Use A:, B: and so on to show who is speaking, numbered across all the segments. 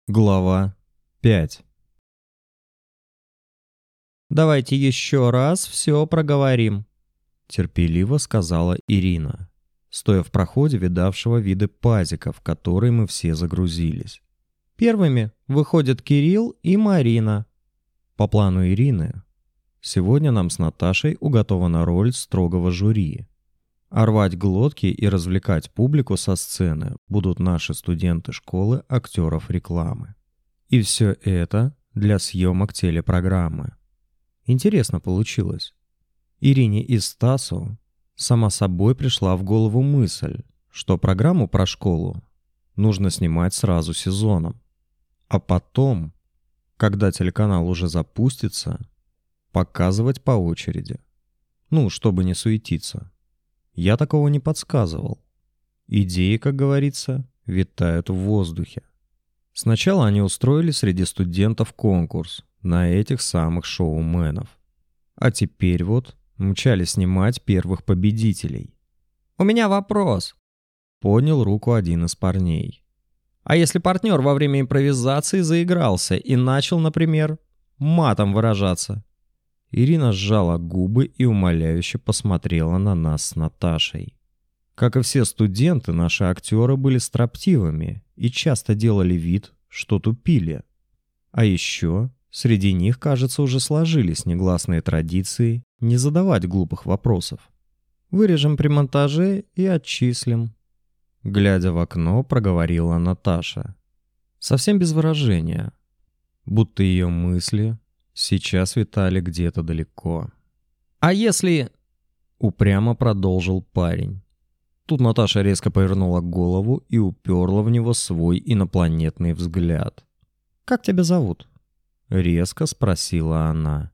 A: Глава 5.
B: «Давайте еще раз все проговорим»,
A: — терпеливо сказала Ирина, стоя в проходе видавшего виды пазика, в который мы все загрузились.
B: «Первыми выходят Кирилл и Марина».
A: По плану Ирины, сегодня нам с Наташей уготована роль строгого жюри. А рвать глотки и развлекать публику со сцены будут наши студенты школы актеров рекламы. И все это для съемок телепрограммы. Интересно получилось. Ирине и Стасу сама собой пришла в голову мысль, что программу про школу нужно снимать сразу сезоном. А потом, когда телеканал уже запустится, показывать по очереди. Чтобы не суетиться. Я такого не подсказывал. Идеи, как говорится, витают в воздухе. Сначала они устроили среди студентов конкурс на этих самых шоуменов. А теперь вот мчали снимать первых победителей.
B: «У меня вопрос»,
A: — поднял руку один из парней.
B: «А если партнер во время импровизации заигрался и начал, например, матом выражаться?»
A: Ирина сжала губы и умоляюще посмотрела на нас с Наташей. Как и все студенты, наши актеры были строптивыми и часто делали вид, что тупили. А еще среди них, кажется, уже сложились негласные традиции не задавать глупых вопросов.
B: «Вырежем при монтаже и отчислим»,
A: — глядя в окно, проговорила Наташа. Совсем без выражения, будто ее мысли сейчас витали где-то далеко.
B: «А если...»
A: — упрямо продолжил парень. Тут Наташа резко повернула голову и уперла в него свой инопланетный взгляд.
B: «Как тебя зовут?»
A: — резко спросила она.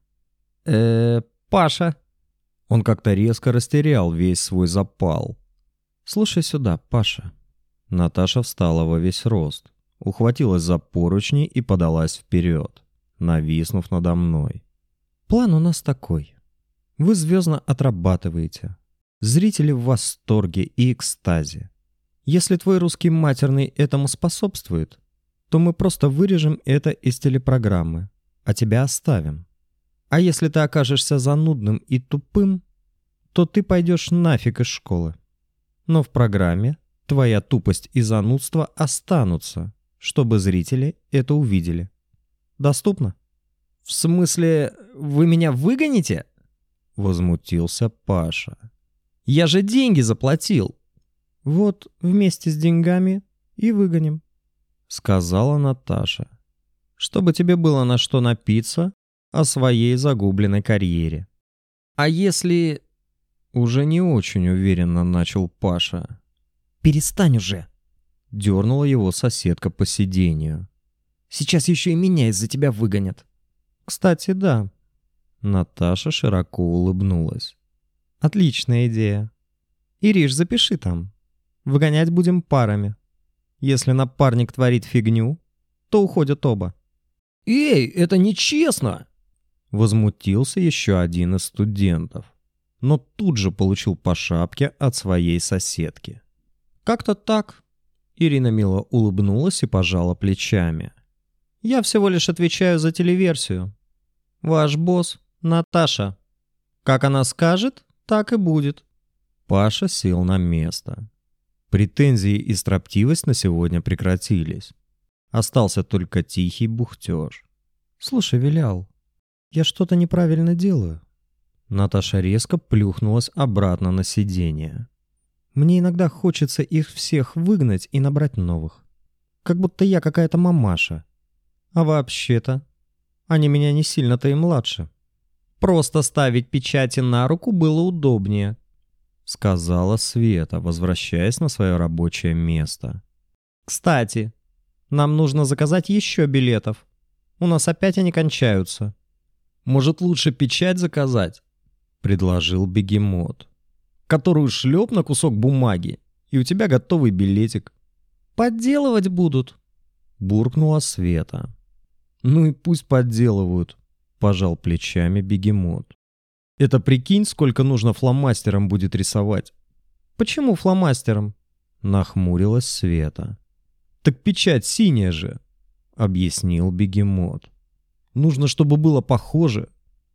B: Паша».
A: Он как-то резко растерял весь свой запал.
B: «Слушай сюда, Паша».
A: Наташа встала во весь рост, ухватилась за поручни и подалась вперед, нависнув надо мной.
B: «План у нас такой. Вы звездно отрабатываете. Зрители в восторге и экстазе. Если твой русский матерный этому способствует, то мы просто вырежем это из телепрограммы, а тебя оставим. А если ты окажешься занудным и тупым, то ты пойдешь нафиг из школы. Но в программе твоя тупость и занудство останутся, чтобы зрители это увидели. Доступно?» «В смысле, вы меня выгоните?»
A: — возмутился Паша.
B: «Я же деньги заплатил».
A: «Вот вместе с деньгами и выгоним», — сказала Наташа. «Чтобы тебе было на что напиться о своей загубленной карьере».
B: «А если...»
A: — уже не очень уверенно начал Паша.
B: «Перестань уже!»
A: — дернула его соседка по сиденью.
B: «Сейчас еще и меня из-за тебя выгонят».
A: «Кстати, да». Наташа широко улыбнулась. «Отличная идея. Ириш, запиши там. Выгонять будем парами. Если напарник творит фигню, то уходят оба».
B: «Эй, это нечестно!»
A: Возмутился еще один из студентов, но тут же получил по шапке от своей соседки.
B: «Как-то так».
A: Ирина мило улыбнулась и пожала плечами.
B: «Я всего лишь отвечаю за телеверсию. Ваш босс — Наташа. Как она скажет, так и будет».
A: Паша сел на место. Претензии и строптивость на сегодня прекратились. Остался только тихий бухтеж. «Слушай, Вилял, я что-то неправильно делаю». Наташа резко плюхнулась обратно на сиденье. «Мне иногда хочется их всех выгнать и набрать новых. Как будто я какая-то мамаша. А вообще-то, они меня не сильно-то и младше».
B: «Просто ставить печати на руку было удобнее»,
A: — сказала Света, возвращаясь на свое рабочее место.
B: «Кстати, нам нужно заказать еще билетов. У нас опять они кончаются».
A: «Может, лучше печать заказать?» — предложил Бегемот. «Которую шлеп на кусок бумаги, и у тебя готовый билетик».
B: «Подделывать будут»,
A: — буркнула Света. «Ну и пусть подделывают», — пожал плечами Бегемот. «Это прикинь, сколько нужно фломастером будет рисовать».
B: «Почему фломастером?»
A: — нахмурилась Света. «Так печать синяя же». объяснил бегемот. «Нужно, чтобы было похоже».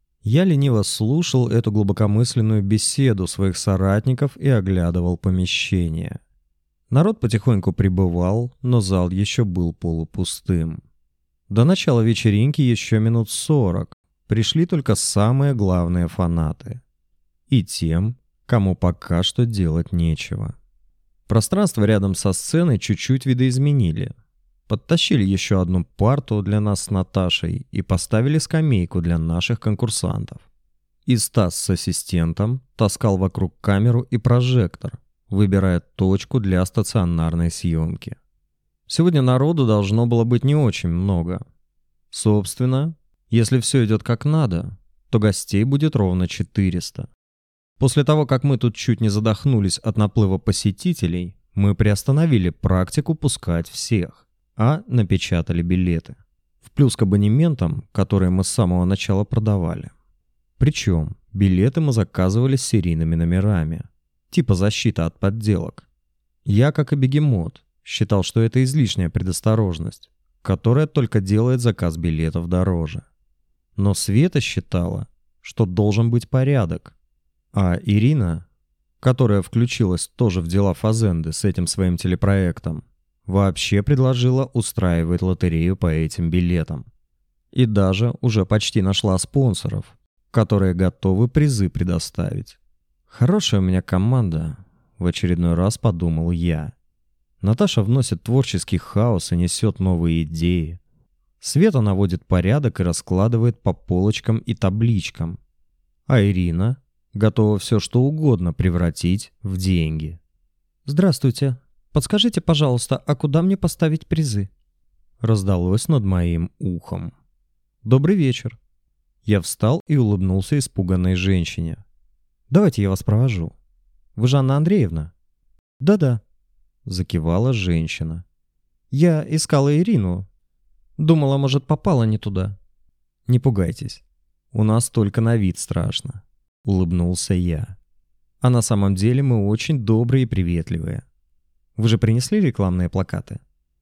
A: Я лениво слушал эту глубокомысленную беседу своих соратников и оглядывал помещение. Народ потихоньку прибывал, но зал еще был полупустым. До начала вечеринки еще минут 40. Пришли только самые главные фанаты. И тем, кому пока что делать нечего. Пространство рядом со сценой чуть-чуть видоизменили. Подтащили еще одну парту для нас с Наташей и поставили скамейку для наших конкурсантов. И Стас с ассистентом таскал вокруг камеру и прожектор, выбирая точку для стационарной съемки. Сегодня народу должно было быть не очень много. Собственно, если все идет как надо, то гостей будет ровно 400. После того, как мы тут чуть не задохнулись от наплыва посетителей, мы приостановили практику пускать всех, а напечатали билеты. В плюс к абонементам, которые мы с самого начала продавали. Причем билеты мы заказывали с серийными номерами, типа защита от подделок. Я, как и бегемот, считал, что это излишняя предосторожность, которая только делает заказ билетов дороже. Но Света считала, что должен быть порядок. А Ирина, которая включилась тоже в дела фазенды с этим своим телепроектом, вообще предложила устраивать лотерею по этим билетам. И даже уже почти нашла спонсоров, которые готовы призы предоставить. Хорошая у меня команда, в очередной раз подумал я. Наташа вносит творческий хаос и несет новые идеи. Света наводит порядок и раскладывает по полочкам и табличкам. А Ирина готова все что угодно превратить в деньги. «Здравствуйте. Подскажите, пожалуйста, а куда мне поставить призы?» Раздалось над моим ухом. «Добрый вечер». Я встал и улыбнулся испуганной женщине. «Давайте я вас провожу. Вы Жанна Андреевна?» «Да-да», — закивала женщина. «Я искала Ирину. Думала, может, попала не туда». «Не пугайтесь. У нас только на вид страшно», — улыбнулся я. «А на самом деле мы очень добрые и приветливые. Вы же принесли рекламные плакаты?»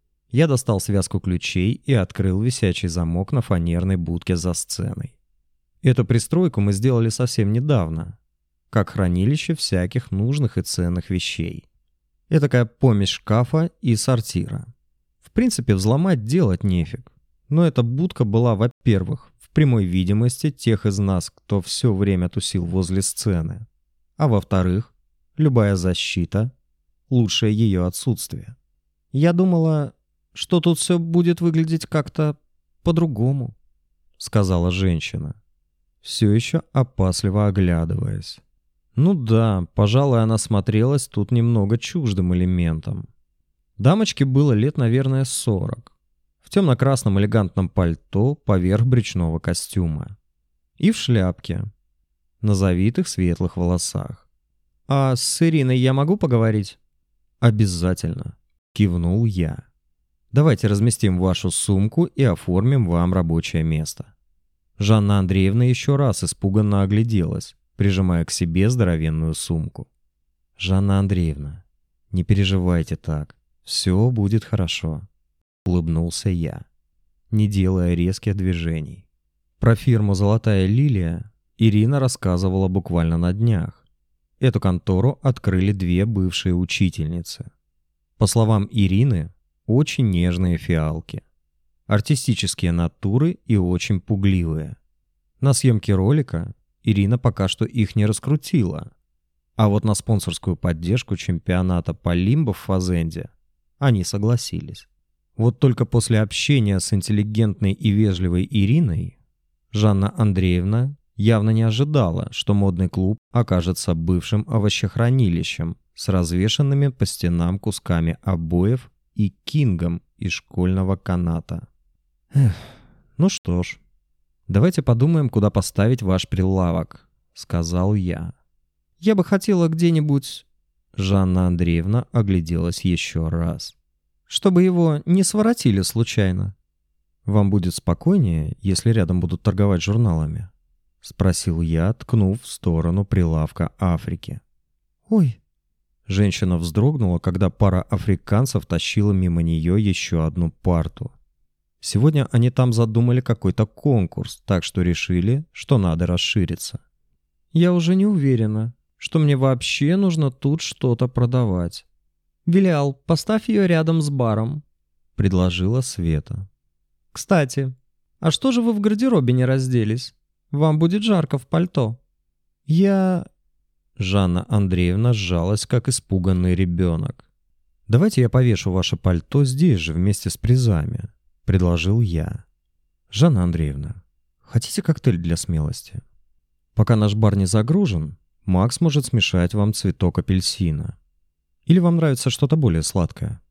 A: Я достал связку ключей и открыл висячий замок на фанерной будке за сценой. Эту пристройку мы сделали совсем недавно, как хранилище всяких нужных и ценных вещей. Этакая помесь шкафа и сортира. В принципе, взломать делать нефиг. Но эта будка была, во-первых, в прямой видимости тех из нас, кто все время тусил возле сцены. А во-вторых, любая защита — лучшее ее отсутствие. Я думала, что тут все будет выглядеть как-то по-другому, сказала женщина, все еще опасливо оглядываясь. Ну да, пожалуй, она смотрелась тут немного чуждым элементом. Дамочке было лет, наверное, 40. В темно-красном элегантном пальто поверх брючного костюма. И в шляпке. На завитых светлых волосах. «А с Ириной я могу поговорить?» «Обязательно», — кивнул я. «Давайте разместим вашу сумку и оформим вам рабочее место». Жанна Андреевна еще раз испуганно огляделась, прижимая к себе здоровенную сумку. «Жанна Андреевна, не переживайте так. Все будет хорошо», — улыбнулся я, не делая резких движений. Про фирму «Золотая лилия» Ирина рассказывала буквально на днях. Эту контору открыли две бывшие учительницы. По словам Ирины, очень нежные фиалки. Артистические натуры и очень пугливые. На съемке ролика Ирина пока что их не раскрутила. А вот на спонсорскую поддержку чемпионата по лимбо в фазенде они согласились. Вот только после общения с интеллигентной и вежливой Ириной Жанна Андреевна явно не ожидала, что модный клуб окажется бывшим овощехранилищем с развешанными по стенам кусками обоев и кингом из школьного каната. Ну что ж, давайте подумаем, куда поставить ваш прилавок, сказал я. Я бы хотела где-нибудь... Жанна Андреевна огляделась еще раз. Чтобы его не своротили случайно. Вам будет спокойнее, если рядом будут торговать журналами? Спросил я, ткнув в сторону прилавка Африки. Ой. Женщина вздрогнула, когда пара африканцев тащила мимо нее еще одну парту. Сегодня они там задумали какой-то конкурс, так что решили, что надо расшириться.
B: Я уже не уверена, что мне вообще нужно тут что-то продавать. Вилиал, поставь ее рядом с баром, предложила Света. Кстати, а что же вы в гардеробе не разделись? Вам будет жарко в пальто.
A: Жанна Андреевна сжалась, как испуганный ребенок. «Давайте я повешу ваше пальто здесь же вместе с призами», — предложил я. «Жанна Андреевна, хотите коктейль для смелости? Пока наш бар не загружен, Макс может смешать вам цветок апельсина. Или вам нравится что-то более сладкое?»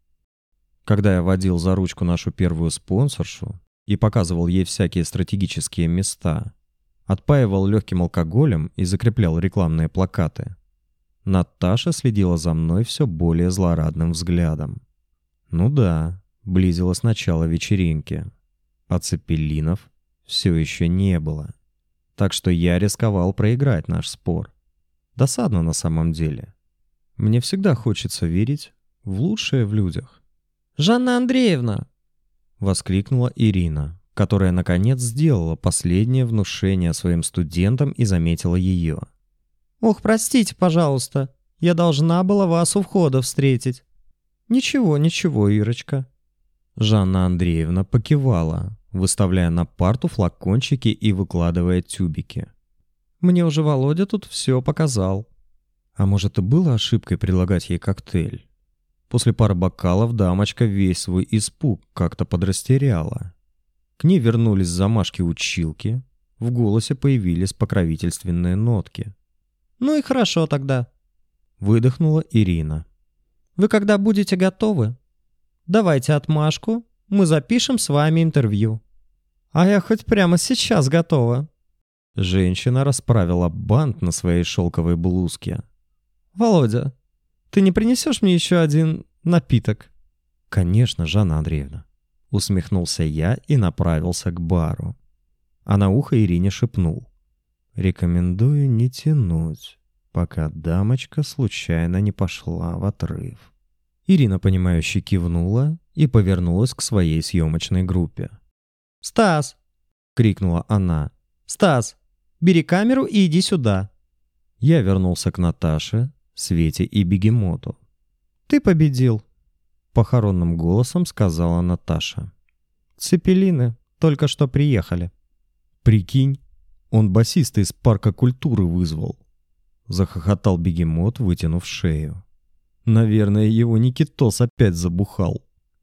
A: Когда я водил за ручку нашу первую спонсоршу и показывал ей всякие стратегические места, отпаивал легким алкоголем и закреплял рекламные плакаты, Наташа следила за мной все более злорадным взглядом. Ну да, близилось начало вечеринки, а цепелинов все еще не было. Так что я рисковал проиграть наш спор. Досадно на самом деле. Мне всегда хочется верить в лучшее в людях.
B: «Жанна Андреевна!»
A: — воскликнула Ирина, которая наконец сделала последнее внушение своим студентам и заметила ее.
B: «Ох, простите, пожалуйста, я должна была вас у входа встретить».
A: «Ничего, ничего, Ирочка». Жанна Андреевна покивала, выставляя на парту флакончики и выкладывая тюбики.
B: «Мне уже Володя тут все показал».
A: А может, и было ошибкой предлагать ей коктейль? После пары бокалов дамочка весь свой испуг как-то подрастеряла. К ней вернулись замашки-училки, в голосе появились покровительственные нотки.
B: «Ну и хорошо тогда», —
A: выдохнула Ирина.
B: «Вы когда будете готовы? Давайте отмашку, мы запишем с вами интервью». «А я хоть прямо сейчас готова».
A: Женщина расправила бант на своей шелковой блузке.
B: «Володя, ты не принесешь мне еще один напиток?»
A: «Конечно, Жанна Андреевна», — усмехнулся я и направился к бару. А на ухо Ирине шепнул. «Рекомендую не тянуть, пока дамочка случайно не пошла в отрыв». Ирина, понимающе кивнула и повернулась к своей съемочной группе.
B: «Стас!» — крикнула она. «Стас, бери камеру и иди сюда».
A: Я вернулся к Наташе, Свете и Бегемоту.
B: «Ты победил»,
A: — похоронным голосом сказала Наташа.
B: «Цепелины только что приехали».
A: «Прикинь, он басиста из парка культуры вызвал», — захохотал Бегемот, вытянув шею. «Наверное, его Никитос опять забухал».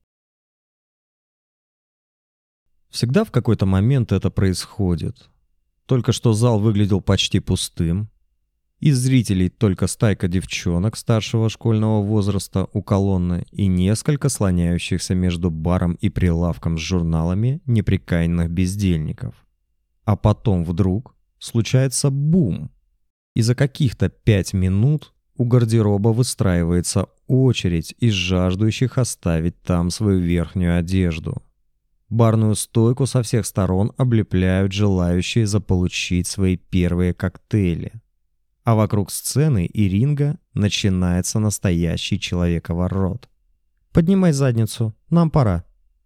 A: Всегда в какой-то момент это происходит. Только что зал выглядел почти пустым. Из зрителей только стайка девчонок старшего школьного возраста у колонны и несколько слоняющихся между баром и прилавком с журналами неприкаянных бездельников. А потом вдруг случается бум. И за каких-то 5 минут у гардероба выстраивается очередь из жаждущих оставить там свою верхнюю одежду. Барную стойку со всех сторон облепляют желающие заполучить свои первые коктейли. А вокруг сцены и ринга начинается настоящий человековорот. «Поднимай задницу, нам пора».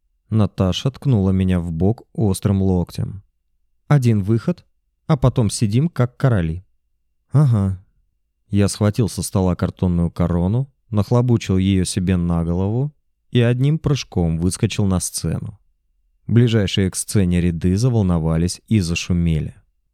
A: Наташа ткнула меня в бок острым локтем. «Один выход, а потом сидим как короли». «Ага». Я схватил со стола картонную корону, нахлобучил ее себе на голову и одним прыжком выскочил на сцену. Ближайшие к сцене ряды заволновались и зашумели.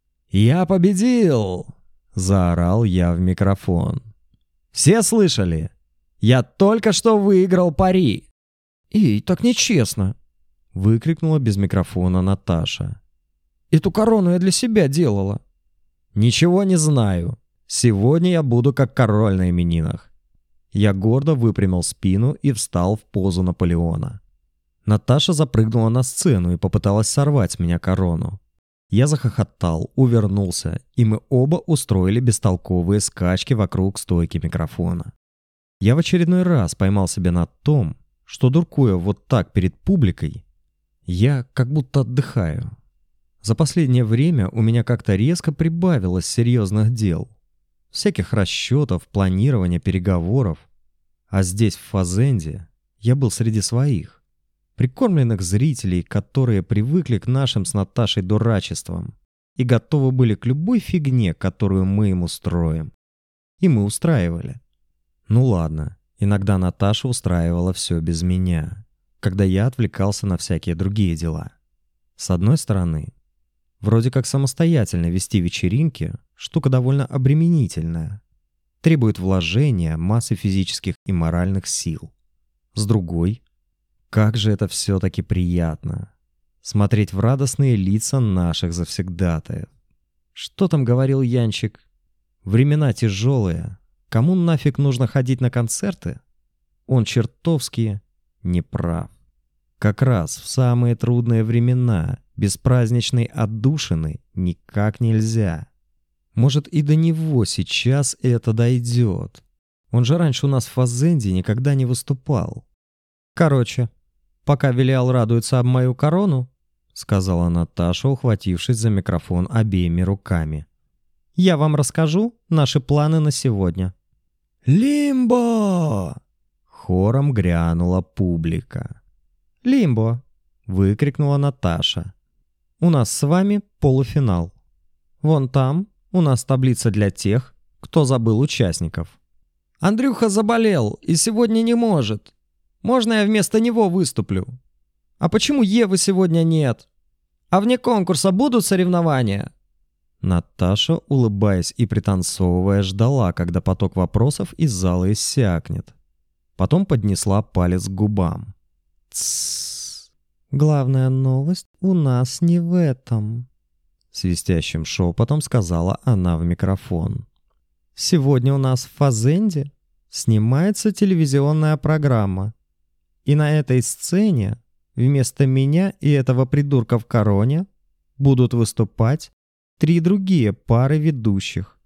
A: «Я победил!» — заорал я в микрофон. «Все слышали? Я только что выиграл пари!»
B: «Эй, так нечестно!»
A: — выкрикнула без микрофона Наташа.
B: «Эту корону я для себя делала».
A: «Ничего не знаю. Сегодня я буду как король на именинах». Я гордо выпрямил спину и встал в позу Наполеона. Наташа запрыгнула на сцену и попыталась сорвать с меня корону. Я захохотал, увернулся, и мы оба устроили бестолковые скачки вокруг стойки микрофона. Я в очередной раз поймал себя на том, что, дуркуя вот так перед публикой, я как будто отдыхаю. За последнее время у меня как-то резко прибавилось серьезных дел. Всяких расчетов, планирования, переговоров. А здесь, в Фазенде, я был среди своих. Прикормленных зрителей, которые привыкли к нашим с Наташей дурачествам и готовы были к любой фигне, которую мы им устроим. И мы устраивали. Ну ладно, иногда Наташа устраивала все без меня, когда я отвлекался на всякие другие дела. С одной стороны, вроде как самостоятельно вести вечеринки – штука довольно обременительная, требует вложения массы физических и моральных сил. С другой, как же это все-таки приятно – смотреть в радостные лица наших завсегдатаев. Что там говорил Янчик? Времена тяжелые. Кому нафиг нужно ходить на концерты? Он чертовски не прав. Как раз в самые трудные времена без праздничной отдушины никак нельзя. Может, и до него сейчас это дойдет. Он же раньше у нас в Фазенде никогда не выступал. Короче, пока Велиал радуется об мою корону, сказала Наташа, ухватившись за микрофон обеими руками, я вам расскажу наши планы на сегодня. «Лимбо!» — хором грянула публика. «Лимбо!» — выкрикнула Наташа. «У нас с вами полуфинал. Вон там у нас таблица для тех, кто забыл участников. Андрюха заболел и сегодня не может. Можно я вместо него выступлю? А почему Евы сегодня нет? А вне конкурса будут соревнования?» Наташа, улыбаясь и пританцовывая, ждала, когда поток вопросов из зала иссякнет. Потом поднесла палец к губам. «Тссс. Главная новость у нас не в этом», — свистящим шепотом сказала она в микрофон. «Сегодня у нас в Фазенде снимается телевизионная программа. И на этой сцене вместо меня и этого придурка в короне будут выступать 3 другие пары ведущих».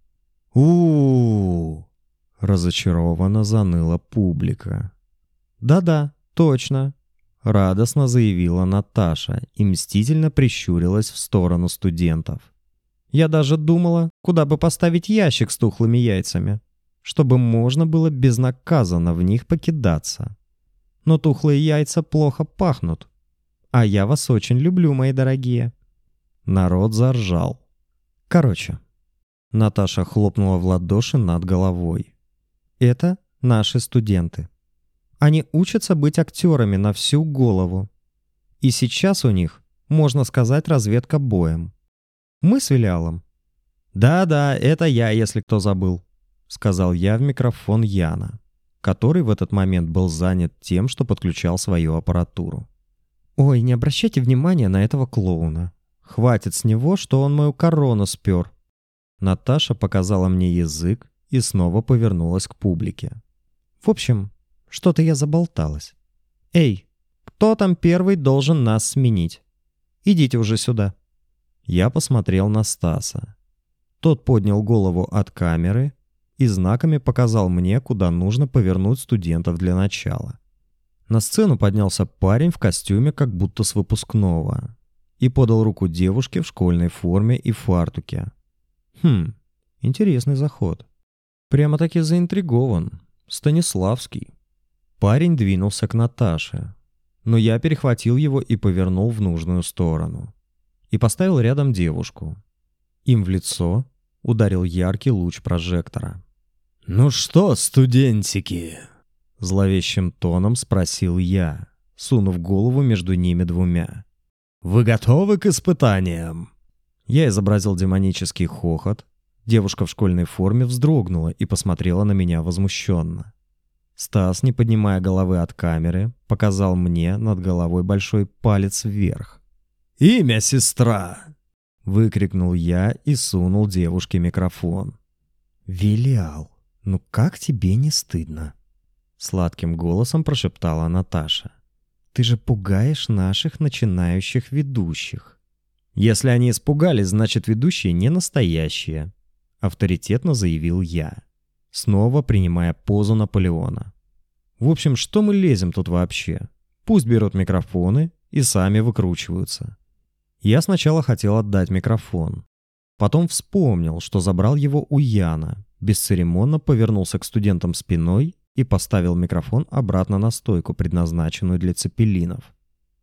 A: «У-у-у!» — разочарованно заныла публика. «Да-да, точно», — радостно заявила Наташа и мстительно прищурилась в сторону студентов. «Я даже думала, куда бы поставить ящик с тухлыми яйцами, чтобы можно было безнаказанно в них покидаться. Но тухлые яйца плохо пахнут. А я вас очень люблю, мои дорогие». Народ заржал. Короче, Наташа хлопнула в ладоши над головой. «Это наши студенты. Они учатся быть актерами на всю голову. И сейчас у них, можно сказать, разведка боем. Мы с Велиалом». «Да-да, это я, если кто забыл», — сказал я в микрофон Яна, который в этот момент был занят тем, что подключал свою аппаратуру. «Ой, не обращайте внимания на этого клоуна. Хватит с него, что он мою корону спер». Наташа показала мне язык и снова повернулась к публике. «В общем, что-то я заболталась. Эй, кто там первый должен нас сменить? Идите уже сюда». Я посмотрел на Стаса. Тот поднял голову от камеры и знаками показал мне, куда нужно повернуть студентов для начала. На сцену поднялся парень в костюме, как будто с выпускного, и подал руку девушке в школьной форме и фартуке. Интересный заход. Прямо-таки заинтригован. Станиславский. Парень двинулся к Наташе, но я перехватил его и повернул в нужную сторону. И поставил рядом девушку. Им в лицо ударил яркий луч прожектора. «Ну что, студентики?» — зловещим тоном спросил я, сунув голову между ними двумя. «Вы готовы к испытаниям?» Я изобразил демонический хохот. Девушка в школьной форме вздрогнула и посмотрела на меня возмущенно. Стас, не поднимая головы от камеры, показал мне над головой большой палец вверх. «Имя, сестра!» — выкрикнул я и сунул девушке микрофон. «Велиал, ну как тебе не стыдно?» — сладким голосом прошептала Наташа. «Ты же пугаешь наших начинающих ведущих». «Если они испугались, значит, ведущие не настоящие», — авторитетно заявил я, снова принимая позу Наполеона. «В общем, что мы лезем тут вообще? Пусть берут микрофоны и сами выкручиваются». Я сначала хотел отдать микрофон. Потом вспомнил, что забрал его у Яна, бесцеремонно повернулся к студентам спиной и поставил микрофон обратно на стойку, предназначенную для цепелинов.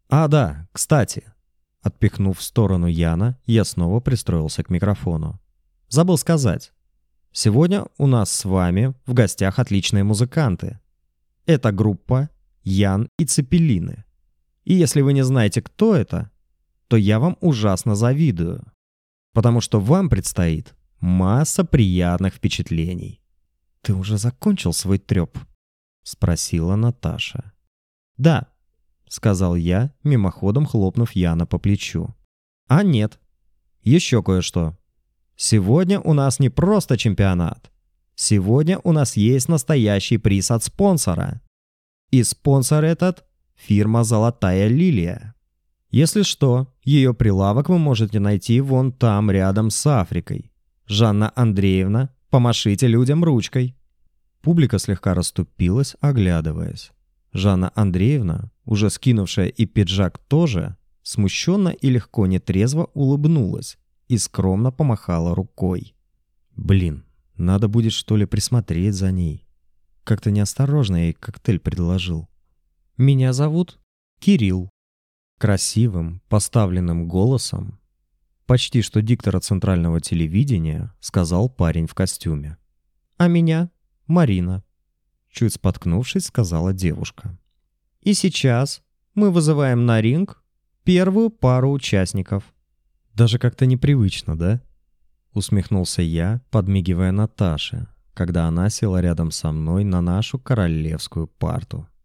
A: А, да, кстати. Отпихнув в сторону Яна, я снова пристроился к микрофону. Забыл сказать. Сегодня у нас с вами в гостях отличные музыканты. Это группа Ян и Цепелины. И если вы не знаете, кто это, то я вам ужасно завидую. Потому что вам предстоит масса приятных впечатлений. «Ты уже закончил свой трёп?» — спросила Наташа. «Да», — сказал я, мимоходом хлопнув Яна по плечу. «А нет, еще кое-что. Сегодня у нас не просто чемпионат. Сегодня у нас есть настоящий приз от спонсора. И спонсор этот — фирма «Золотая лилия». Если что, ее прилавок вы можете найти вон там, рядом с Африкой. Жанна Андреевна, помашите людям ручкой». Публика слегка расступилась, оглядываясь. Жанна Андреевна, уже скинувшая и пиджак тоже, смущенно и легко нетрезво улыбнулась и скромно помахала рукой. Блин, надо будет что ли присмотреть за ней. Как-то неосторожно ей коктейль предложил. «Меня зовут Кирилл». Красивым, поставленным голосом, почти что диктора центрального телевидения, сказал парень в костюме. «А меня Марина», чуть споткнувшись, сказала девушка. «И сейчас мы вызываем на ринг первую пару участников». «Даже как-то непривычно, да?» Усмехнулся я, подмигивая Наташе, когда она села рядом со мной на нашу королевскую парту.